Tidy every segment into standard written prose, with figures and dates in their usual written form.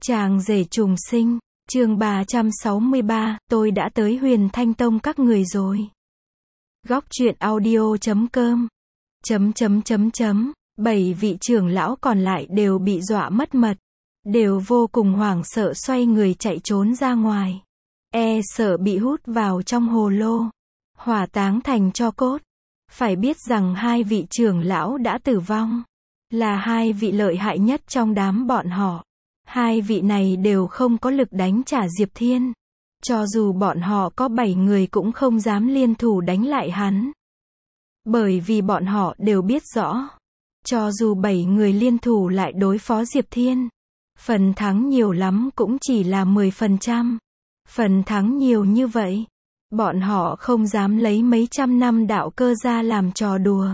Chàng rể trùng sinh, chương 363, tôi đã tới Huyền Thanh Tông các người rồi. Góc truyện audio.com. 7 vị trưởng lão còn lại đều bị dọa mất mật, đều vô cùng hoảng sợ xoay người chạy trốn ra ngoài. E sợ bị hút vào trong hồ lô, hỏa táng thành tro cốt. Phải biết rằng hai vị trưởng lão đã tử vong, là hai vị lợi hại nhất trong đám bọn họ. Hai vị này đều không có lực đánh trả Diệp Thiên. Cho dù bọn họ có 7 người cũng không dám liên thủ đánh lại hắn. Bởi vì bọn họ đều biết rõ, cho dù 7 người liên thủ lại đối phó Diệp Thiên, phần thắng nhiều lắm cũng chỉ là 10%. Phần thắng nhiều như vậy, bọn họ không dám lấy mấy trăm năm đạo cơ ra làm trò đùa.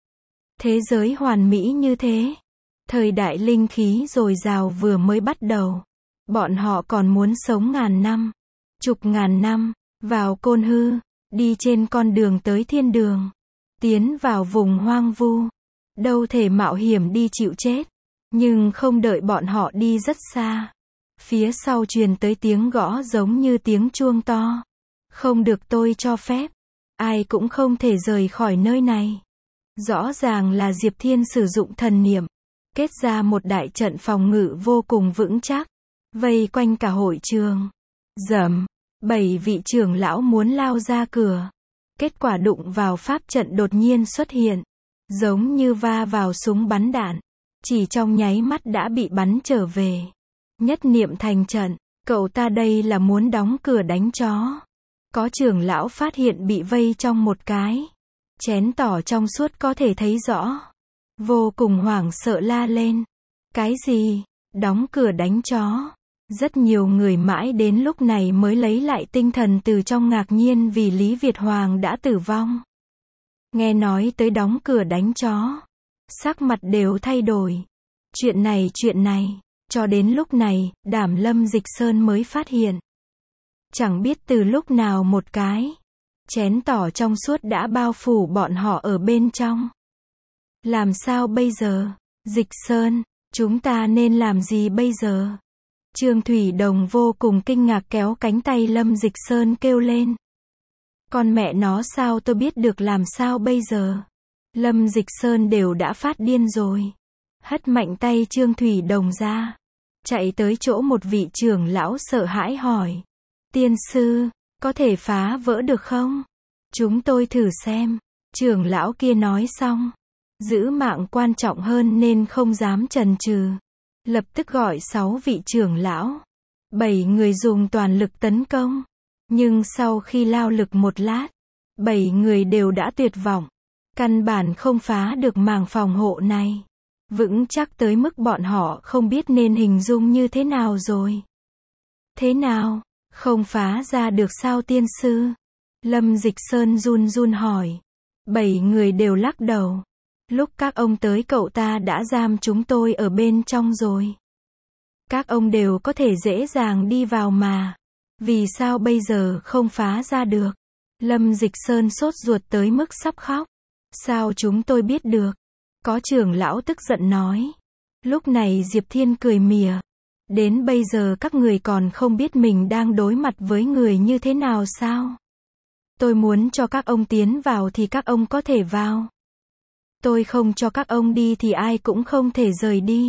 Thế giới hoàn mỹ như thế, thời đại linh khí dồi dào vừa mới bắt đầu, bọn họ còn muốn sống ngàn năm, chục ngàn năm, vào Côn Hư, đi trên con đường tới thiên đường, tiến vào vùng hoang vu, đâu thể mạo hiểm đi chịu chết. Nhưng không đợi bọn họ đi rất xa, phía sau truyền tới tiếng gõ giống như tiếng chuông to. Không được, tôi cho phép, ai cũng không thể rời khỏi nơi này. Rõ ràng là Diệp Thiên sử dụng thần niệm, kết ra một đại trận phòng ngự vô cùng vững chắc, vây quanh cả hội trường. Rầm, 7 vị trưởng lão muốn lao ra cửa, kết quả đụng vào pháp trận đột nhiên xuất hiện, giống như va vào súng bắn đạn, chỉ trong nháy mắt đã bị bắn trở về. Nhất niệm thành trận, cậu ta đây là muốn đóng cửa đánh chó. Có trưởng lão phát hiện bị vây trong một cái chén tỏ trong suốt có thể thấy rõ, vô cùng hoảng sợ la lên. Cái gì? Đóng cửa đánh chó? Rất nhiều người mãi đến lúc này mới lấy lại tinh thần từ trong ngạc nhiên vì Lý Việt Hoàng đã tử vong. Nghe nói tới đóng cửa đánh chó, sắc mặt đều thay đổi. Chuyện này, cho đến lúc này, Đảm Lâm Dịch Sơn mới phát hiện. Chẳng biết từ lúc nào một cái chén tỏ trong suốt đã bao phủ bọn họ ở bên trong. Làm sao bây giờ? Dịch Sơn, chúng ta nên làm gì bây giờ? Trương Thủy Đồng vô cùng kinh ngạc kéo cánh tay Lâm Dịch Sơn kêu lên. Con mẹ nó, sao tôi biết được làm sao bây giờ? Lâm Dịch Sơn đều đã phát điên rồi. Hất mạnh tay Trương Thủy Đồng ra, chạy tới chỗ một vị trưởng lão sợ hãi hỏi. Tiên sư, có thể phá vỡ được không? Chúng tôi thử xem. Trưởng lão kia nói xong, giữ mạng quan trọng hơn nên không dám chần chừ. Lập tức gọi 6 vị trưởng lão. 7 người dùng toàn lực tấn công. Nhưng sau khi lao lực một lát, 7 người đều đã tuyệt vọng. Căn bản không phá được màng phòng hộ này. Vững chắc tới mức bọn họ không biết nên hình dung như thế nào rồi. Thế nào? Không phá ra được sao tiên sư? Lâm Dịch Sơn run run hỏi. 7 người đều lắc đầu. Lúc các ông tới cậu ta đã giam chúng tôi ở bên trong rồi. Các ông đều có thể dễ dàng đi vào mà. Vì sao bây giờ không phá ra được? Lâm Dịch Sơn sốt ruột tới mức sắp khóc. Sao chúng tôi biết được? Có trưởng lão tức giận nói. Lúc này Diệp Thiên cười mỉa. Đến bây giờ các người còn không biết mình đang đối mặt với người như thế nào sao? Tôi muốn cho các ông tiến vào thì các ông có thể vào. Tôi không cho các ông đi thì ai cũng không thể rời đi.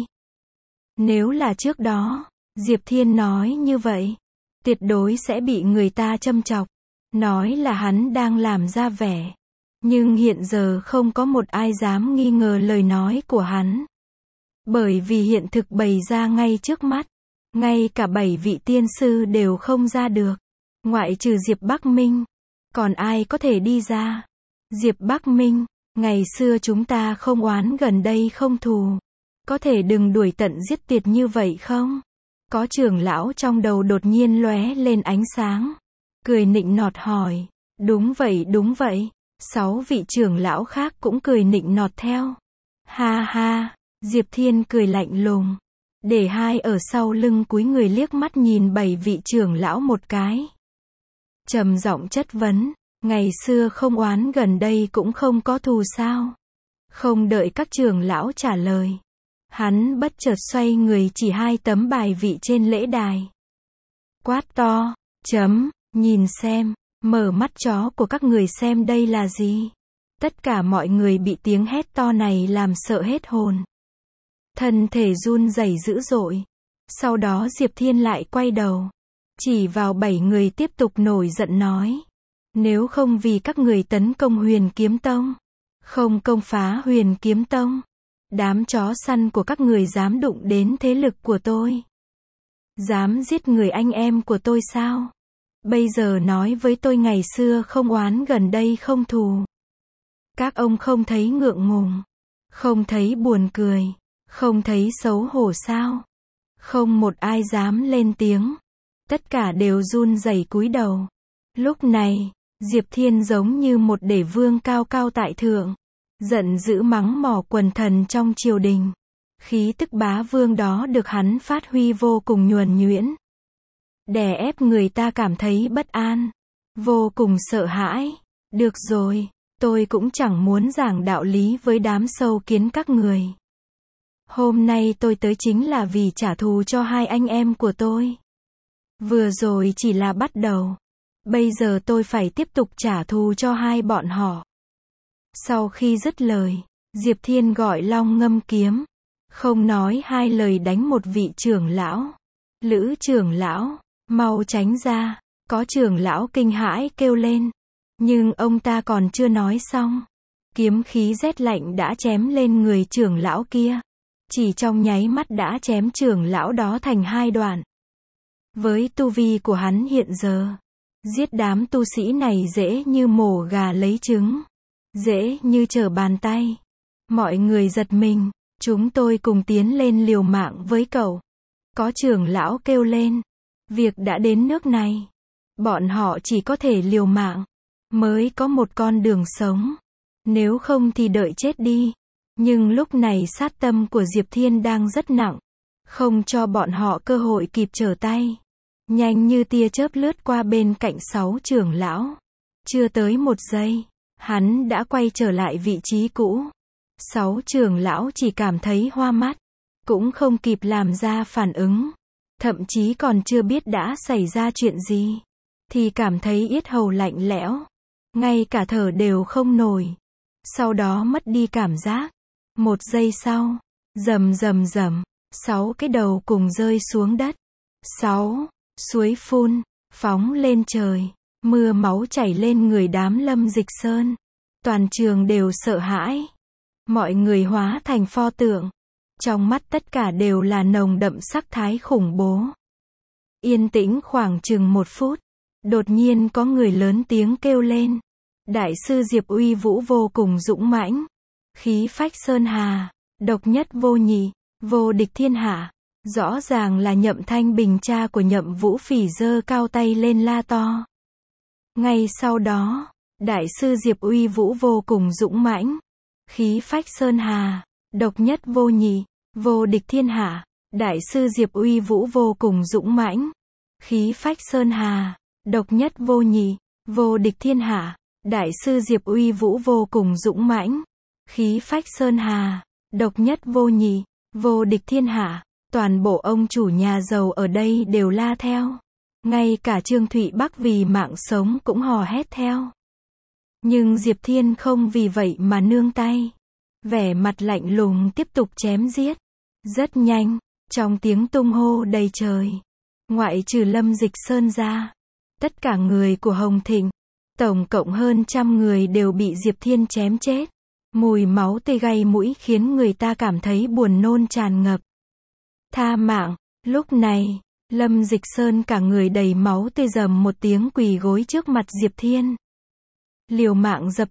Nếu là trước đó, Diệp Thiên nói như vậy, tuyệt đối sẽ bị người ta châm chọc, nói là hắn đang làm ra vẻ. Nhưng hiện giờ không có một ai dám nghi ngờ lời nói của hắn. Bởi vì hiện thực bày ra ngay trước mắt, ngay cả 7 vị tiên sư đều không ra được, ngoại trừ Diệp Bắc Minh. Còn ai có thể đi ra? Diệp Bắc Minh, ngày xưa chúng ta không oán gần đây không thù. Có thể đừng đuổi tận giết tuyệt như vậy không? Có trưởng lão trong đầu đột nhiên lóe lên ánh sáng, cười nịnh nọt hỏi. Đúng vậy. 6 vị trưởng lão khác cũng cười nịnh nọt theo. Ha ha, Diệp Thiên cười lạnh lùng, để hai ở sau lưng cúi người liếc mắt nhìn 7 vị trưởng lão một cái. Trầm giọng chất vấn, ngày xưa không oán gần đây cũng không có thù sao? Không đợi các trưởng lão trả lời, Hắn bất chợt xoay người chỉ 2 tấm bài vị trên lễ đài. Quát to, nhìn xem, mở mắt chó của các người xem đây là gì. Tất cả mọi người bị tiếng hét to này làm sợ hết hồn. Thân thể run rẩy dữ dội. Sau đó Diệp Thiên lại quay đầu. Chỉ vào 7 người tiếp tục nổi giận nói. Nếu không vì các người tấn công Huyền Kiếm Tông, không công phá Huyền Kiếm Tông, đám chó săn của các người dám đụng đến thế lực của tôi. Dám giết người anh em của tôi sao? Bây giờ nói với tôi ngày xưa không oán gần đây không thù. Các ông không thấy ngượng ngùng, không thấy buồn cười, không thấy xấu hổ sao? Không một ai dám lên tiếng. Tất cả đều run rẩy cúi đầu. Lúc này, Diệp Thiên giống như một đế vương cao cao tại thượng, giận dữ mắng mỏ quần thần trong triều đình. Khí tức bá vương đó được hắn phát huy vô cùng nhuần nhuyễn, đè ép người ta cảm thấy bất an, vô cùng sợ hãi. Được rồi, tôi cũng chẳng muốn giảng đạo lý với đám sâu kiến các người. Hôm nay tôi tới chính là vì trả thù cho 2 anh em của tôi. Vừa rồi chỉ là bắt đầu. Bây giờ tôi phải tiếp tục trả thù cho 2 bọn họ. Sau khi dứt lời, Diệp Thiên gọi Long Ngâm Kiếm, không nói 2 lời đánh một vị trưởng lão. Lữ trưởng lão, mau tránh ra. Có trưởng lão kinh hãi kêu lên. Nhưng ông ta còn chưa nói xong, kiếm khí rét lạnh đã chém lên người trưởng lão kia. Chỉ trong nháy mắt đã chém trưởng lão đó thành 2 đoạn. Với tu vi của hắn hiện giờ, giết đám tu sĩ này dễ như mổ gà lấy trứng, dễ như trở bàn tay. Mọi người giật mình, chúng tôi cùng tiến lên liều mạng với cậu. Có trưởng lão kêu lên, việc đã đến nước này, bọn họ chỉ có thể liều mạng, mới có một con đường sống. Nếu không thì đợi chết đi. Nhưng lúc này sát tâm của Diệp Thiên đang rất nặng, không cho bọn họ cơ hội kịp trở tay. Nhanh như tia chớp lướt qua bên cạnh 6 trưởng lão. Chưa tới 1 giây, hắn đã quay trở lại vị trí cũ. 6 trưởng lão chỉ cảm thấy hoa mắt, cũng không kịp làm ra phản ứng. Thậm chí còn chưa biết đã xảy ra chuyện gì, thì cảm thấy yết hầu lạnh lẽo, ngay cả thở đều không nổi. Sau đó mất đi cảm giác. 1 giây sau, rầm rầm rầm, 6 cái đầu cùng rơi xuống đất. 6 suối phun, phóng lên trời, mưa máu chảy lên người đám Lâm Dịch Sơn. Toàn trường đều sợ hãi. Mọi người hóa thành pho tượng. Trong mắt tất cả đều là nồng đậm sắc thái khủng bố. Yên tĩnh khoảng chừng 1 phút. Đột nhiên có người lớn tiếng kêu lên. Đại sư Diệp uy vũ vô cùng dũng mãnh. Khí phách sơn hà, độc nhất vô nhị, vô địch thiên hạ. Rõ ràng là Nhậm Thanh Bình cha của Nhậm Vũ Phỉ giơ cao tay lên la to. Ngay sau đó, đại sư Diệp uy vũ vô cùng dũng mãnh. Khí phách sơn hà, độc nhất vô nhị, vô địch thiên hạ. Đại sư Diệp uy vũ vô cùng dũng mãnh. Khí phách sơn hà, độc nhất vô nhị, vô địch thiên hạ. Đại sư Diệp uy vũ vô cùng dũng mãnh. Khí phách sơn hà, độc nhất vô nhị, vô địch thiên hạ. Toàn bộ ông chủ nhà giàu ở đây đều la theo. Ngay cả Trương Thụy Bắc vì mạng sống cũng hò hét theo. Nhưng Diệp Thiên không vì vậy mà nương tay. Vẻ mặt lạnh lùng tiếp tục chém giết. Rất nhanh, trong tiếng tung hô đầy trời, ngoại trừ Lâm Dịch Sơn ra, tất cả người của Hồng Thịnh, tổng cộng hơn 100 người đều bị Diệp Thiên chém chết. Mùi máu tươi gây mũi khiến người ta cảm thấy buồn nôn tràn ngập. Tha mạng. Lúc này, Lâm Dịch Sơn cả người đầy máu tươi rầm một tiếng quỳ gối trước mặt Diệp Thiên. Liều mạng dập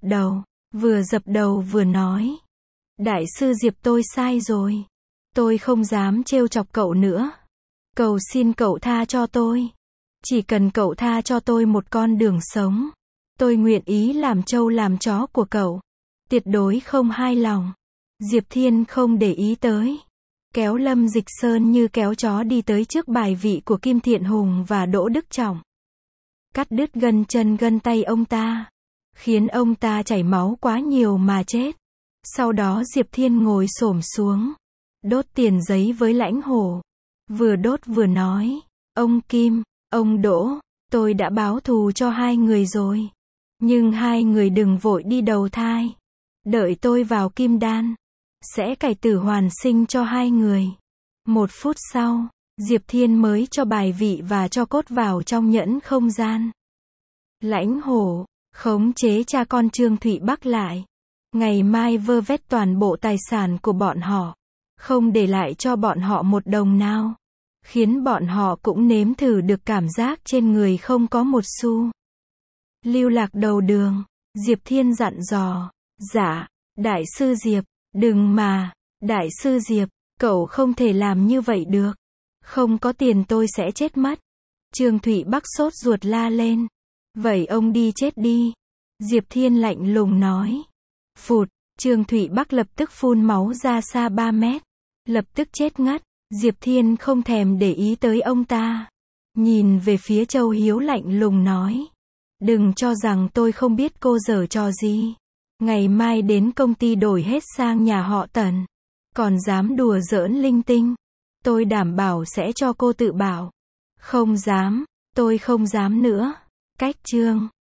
đầu vừa nói. Đại sư Diệp tôi sai rồi. Tôi không dám trêu chọc cậu nữa. Cầu xin cậu tha cho tôi. Chỉ cần cậu tha cho tôi một con đường sống, tôi nguyện ý làm trâu làm chó của cậu. Tuyệt đối không hai lòng. Diệp Thiên không để ý tới. Kéo Lâm Dịch Sơn như kéo chó đi tới trước bài vị của Kim Thiện Hùng và Đỗ Đức Trọng. Cắt đứt gân chân gân tay ông ta, khiến ông ta chảy máu quá nhiều mà chết. Sau đó Diệp Thiên ngồi xổm xuống, đốt tiền giấy với Lãnh Hổ. Vừa đốt vừa nói, ông Kim, ông Đỗ, tôi đã báo thù cho hai người rồi. Nhưng hai người đừng vội đi đầu thai. Đợi tôi vào Kim Đan, sẽ cải tử hoàn sinh cho hai người. 1 phút sau, Diệp Thiên mới cho bài vị và cho cốt vào trong nhẫn không gian. Lãnh Hổ, khống chế cha con Trương Thụy Bắc lại. Ngày mai vơ vét toàn bộ tài sản của bọn họ. Không để lại cho bọn họ một đồng nào. Khiến bọn họ cũng nếm thử được cảm giác trên người không có một xu. Lưu Lạc đầu đường, Diệp Thiên dặn dò. Dạ, Đại sư Diệp, đừng mà, Đại sư Diệp, cậu không thể làm như vậy được. Không có tiền tôi sẽ chết mất. Trương Thụy Bắc sốt ruột la lên. Vậy ông đi chết đi. Diệp Thiên lạnh lùng nói. Phụt, Trương Thụy Bắc lập tức phun máu ra xa 3 mét. Lập tức chết ngất. Diệp Thiên không thèm để ý tới ông ta. Nhìn về phía Châu Hiếu lạnh lùng nói. Đừng cho rằng tôi không biết cô giở trò gì. Ngày mai đến công ty đổi hết sang nhà họ Tần. Còn dám đùa giỡn linh tinh. Tôi đảm bảo sẽ cho cô tự bảo. Không dám, tôi không dám nữa. Cách chương